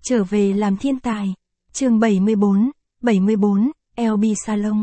Trở về làm thiên tài. Chương 74, LB Salon.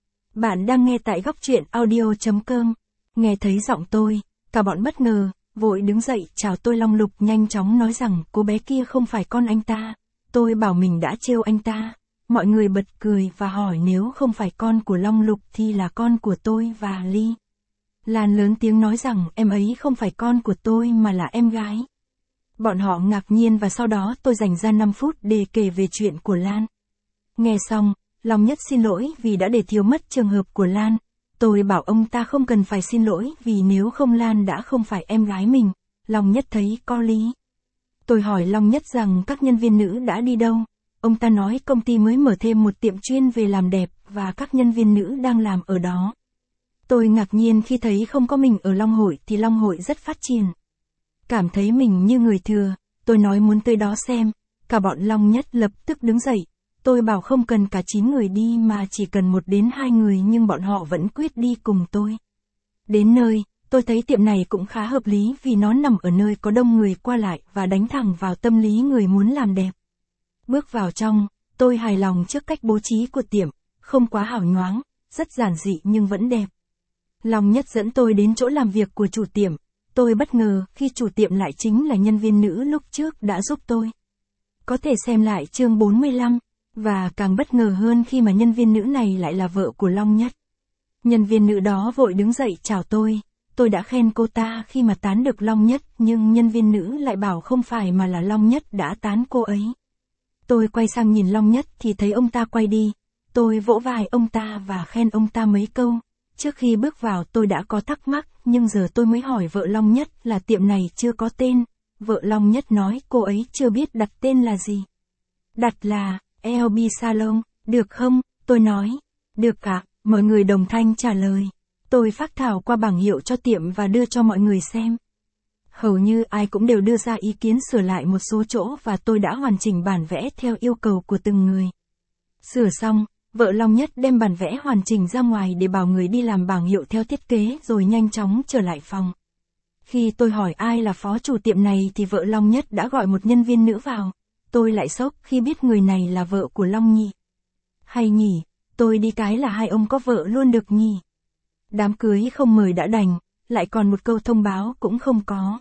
Bạn đang nghe tại góc truyện audio.com. Nghe thấy giọng tôi, cả bọn bất ngờ, vội đứng dậy chào tôi. Long Lục nhanh chóng nói rằng cô bé kia không phải con anh ta. Tôi bảo mình đã trêu anh ta. Mọi người bật cười và hỏi nếu không phải con của Long Lục thì là con của tôi và Ly. Lan lớn tiếng nói rằng em ấy không phải con của tôi mà là em gái. Bọn họ ngạc nhiên và sau đó tôi dành ra 5 phút để kể về chuyện của Lan. Nghe xong, Long Nhất xin lỗi vì đã để thiếu mất trường hợp của Lan. Tôi bảo ông ta không cần phải xin lỗi vì nếu không Lan đã không phải em gái mình. Long Nhất thấy có lý. Tôi hỏi Long Nhất rằng các nhân viên nữ đã đi đâu. Ông ta nói công ty mới mở thêm một tiệm chuyên về làm đẹp và các nhân viên nữ đang làm ở đó. Tôi ngạc nhiên khi thấy không có mình ở Long Hội thì Long Hội rất phát triển. Cảm thấy mình như người thừa, tôi nói muốn tới đó xem. Cả bọn Long Nhất lập tức đứng dậy. Tôi bảo không cần cả 9 người đi mà chỉ cần 1 đến 2 người nhưng bọn họ vẫn quyết đi cùng tôi. Đến nơi, tôi thấy tiệm này cũng khá hợp lý vì nó nằm ở nơi có đông người qua lại và đánh thẳng vào tâm lý người muốn làm đẹp. Bước vào trong, tôi hài lòng trước cách bố trí của tiệm, không quá hào nhoáng, rất giản dị nhưng vẫn đẹp. Long Nhất dẫn tôi đến chỗ làm việc của chủ tiệm. Tôi bất ngờ khi chủ tiệm lại chính là nhân viên nữ lúc trước đã giúp tôi. Có thể xem lại chương 45, và càng bất ngờ hơn khi mà nhân viên nữ này lại là vợ của Long Nhất. Nhân viên nữ đó vội đứng dậy chào tôi đã khen cô ta khi mà tán được Long Nhất nhưng nhân viên nữ lại bảo không phải mà là Long Nhất đã tán cô ấy. Tôi quay sang nhìn Long Nhất thì thấy ông ta quay đi. Tôi vỗ vai ông ta và khen ông ta mấy câu. Trước khi bước vào tôi đã có thắc mắc, nhưng giờ tôi mới hỏi vợ Long Nhất là tiệm này chưa có tên. Vợ Long Nhất nói cô ấy chưa biết đặt tên là gì. Đặt là LB Salon, được không? Tôi nói. Được ạ, mọi người đồng thanh trả lời. Tôi phác thảo qua bảng hiệu cho tiệm và đưa cho mọi người xem. Hầu như ai cũng đều đưa ra ý kiến sửa lại một số chỗ và tôi đã hoàn chỉnh bản vẽ theo yêu cầu của từng người. Sửa xong, vợ Long Nhất đem bản vẽ hoàn chỉnh ra ngoài để bảo người đi làm bảng hiệu theo thiết kế rồi nhanh chóng trở lại phòng. Khi tôi hỏi ai là phó chủ tiệm này thì vợ Long Nhất đã gọi một nhân viên nữ vào. Tôi lại sốc khi biết người này là vợ của Long nhỉ. Hay nhỉ, tôi đi cái là hai ông có vợ luôn được nhỉ. Đám cưới không mời đã đành, lại còn một câu thông báo cũng không có.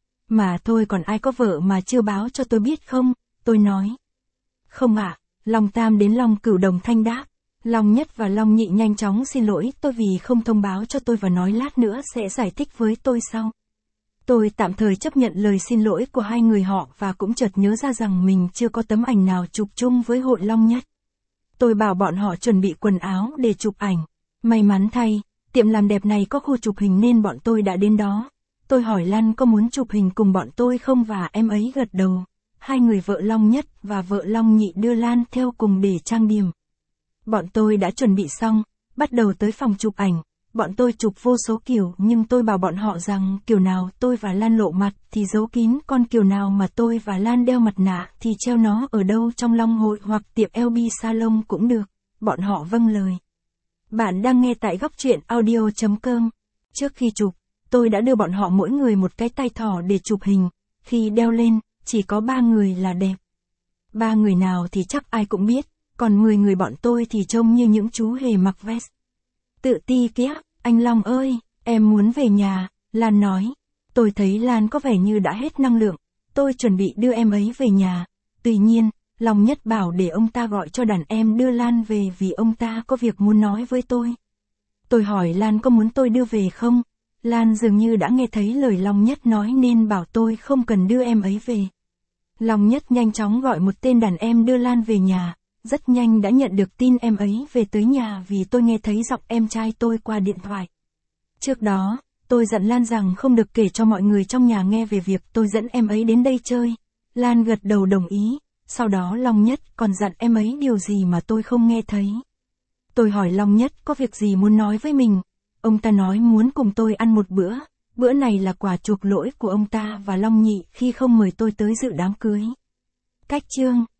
Mà thôi còn ai có vợ mà chưa báo cho tôi biết không? Tôi nói. Không ạ. Long Tam đến Long Cửu đồng thanh đáp. Long Nhất và Long Nhị nhanh chóng xin lỗi tôi vì không thông báo cho tôi và nói lát nữa sẽ giải thích với tôi sau. Tôi tạm thời chấp nhận lời xin lỗi của hai người họ và cũng chợt nhớ ra rằng mình chưa có tấm ảnh nào chụp chung với hội Long Nhất. Tôi bảo bọn họ chuẩn bị quần áo để chụp ảnh. May mắn thay, tiệm làm đẹp này có khu chụp hình nên bọn tôi đã đến đó. Tôi hỏi Lan có muốn chụp hình cùng bọn tôi không và em ấy gật đầu. Hai người vợ Long Nhất và vợ Long Nhị đưa Lan theo cùng để trang điểm. Bọn tôi đã chuẩn bị xong, bắt đầu tới phòng chụp ảnh. Bọn tôi chụp vô số kiểu nhưng tôi bảo bọn họ rằng kiểu nào tôi và Lan lộ mặt thì giấu kín, còn kiểu nào mà tôi và Lan đeo mặt nạ thì treo nó ở đâu trong Long Hội hoặc tiệm LB Salon cũng được. Bọn họ vâng lời. Bạn đang nghe tại góc truyện audio.com. Trước khi chụp, tôi đã đưa bọn họ mỗi người một cái tay thỏ để chụp hình. Khi đeo lên, chỉ có 3 người là đẹp. 3 người nào thì chắc ai cũng biết, còn 10 người bọn tôi thì trông như những chú hề mặc vest. Tự ti kia, anh Long ơi, em muốn về nhà, Lan nói. Tôi thấy Lan có vẻ như đã hết năng lượng, tôi chuẩn bị đưa em ấy về nhà. Tuy nhiên, Long Nhất bảo để ông ta gọi cho đàn em đưa Lan về vì ông ta có việc muốn nói với tôi. Tôi hỏi Lan có muốn tôi đưa về không? Lan dường như đã nghe thấy lời Long Nhất nói nên bảo tôi không cần đưa em ấy về. Long Nhất nhanh chóng gọi một tên đàn em đưa Lan về nhà. Rất nhanh đã nhận được tin em ấy về tới nhà vì tôi nghe thấy giọng em trai tôi qua điện thoại. Trước đó, tôi dặn Lan rằng không được kể cho mọi người trong nhà nghe về việc tôi dẫn em ấy đến đây chơi. Lan gật đầu đồng ý, sau đó Long Nhất còn dặn em ấy điều gì mà tôi không nghe thấy. Tôi hỏi Long Nhất có việc gì muốn nói với mình. Ông ta nói muốn cùng tôi ăn một bữa. Bữa này là quả chuộc lỗi của ông ta và Long Nhị khi không mời tôi tới dự đám cưới. Cách chương